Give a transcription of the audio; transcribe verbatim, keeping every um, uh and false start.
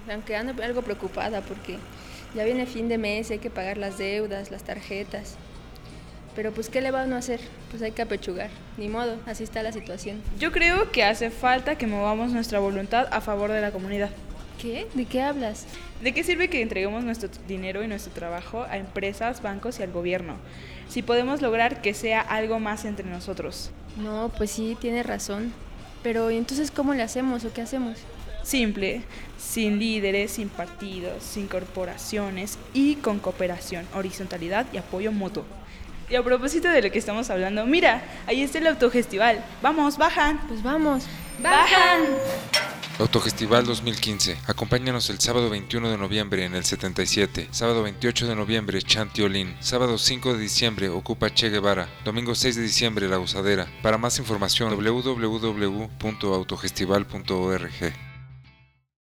aunque ando algo preocupada porque ya viene fin de mes, hay que pagar las deudas, las tarjetas. Pero pues, ¿qué le va a uno a hacer? Pues hay que apechugar, ni modo, así está la situación. Yo creo que hace falta que movamos nuestra voluntad a favor de la comunidad. ¿Qué? ¿De qué hablas? ¿De qué sirve que entreguemos nuestro dinero y nuestro trabajo a empresas, bancos y al gobierno, si podemos lograr que sea algo más entre nosotros? No, pues sí, tiene razón. Pero ¿y entonces cómo le hacemos o qué hacemos? Simple, sin líderes, sin partidos, sin corporaciones y con cooperación, horizontalidad y apoyo mutuo. Y a propósito de lo que estamos hablando, mira, ahí está el autogestival. Vamos, bajan. Pues vamos. ¡Bajan! Autogestival dos mil quince. Acompáñanos el sábado veintiuno de noviembre en el setenta y siete, sábado veintiocho de noviembre Chantiolín, sábado cinco de diciembre Ocupa Che Guevara, domingo seis de diciembre La Usadera. Para más información w w w punto autogestival punto org.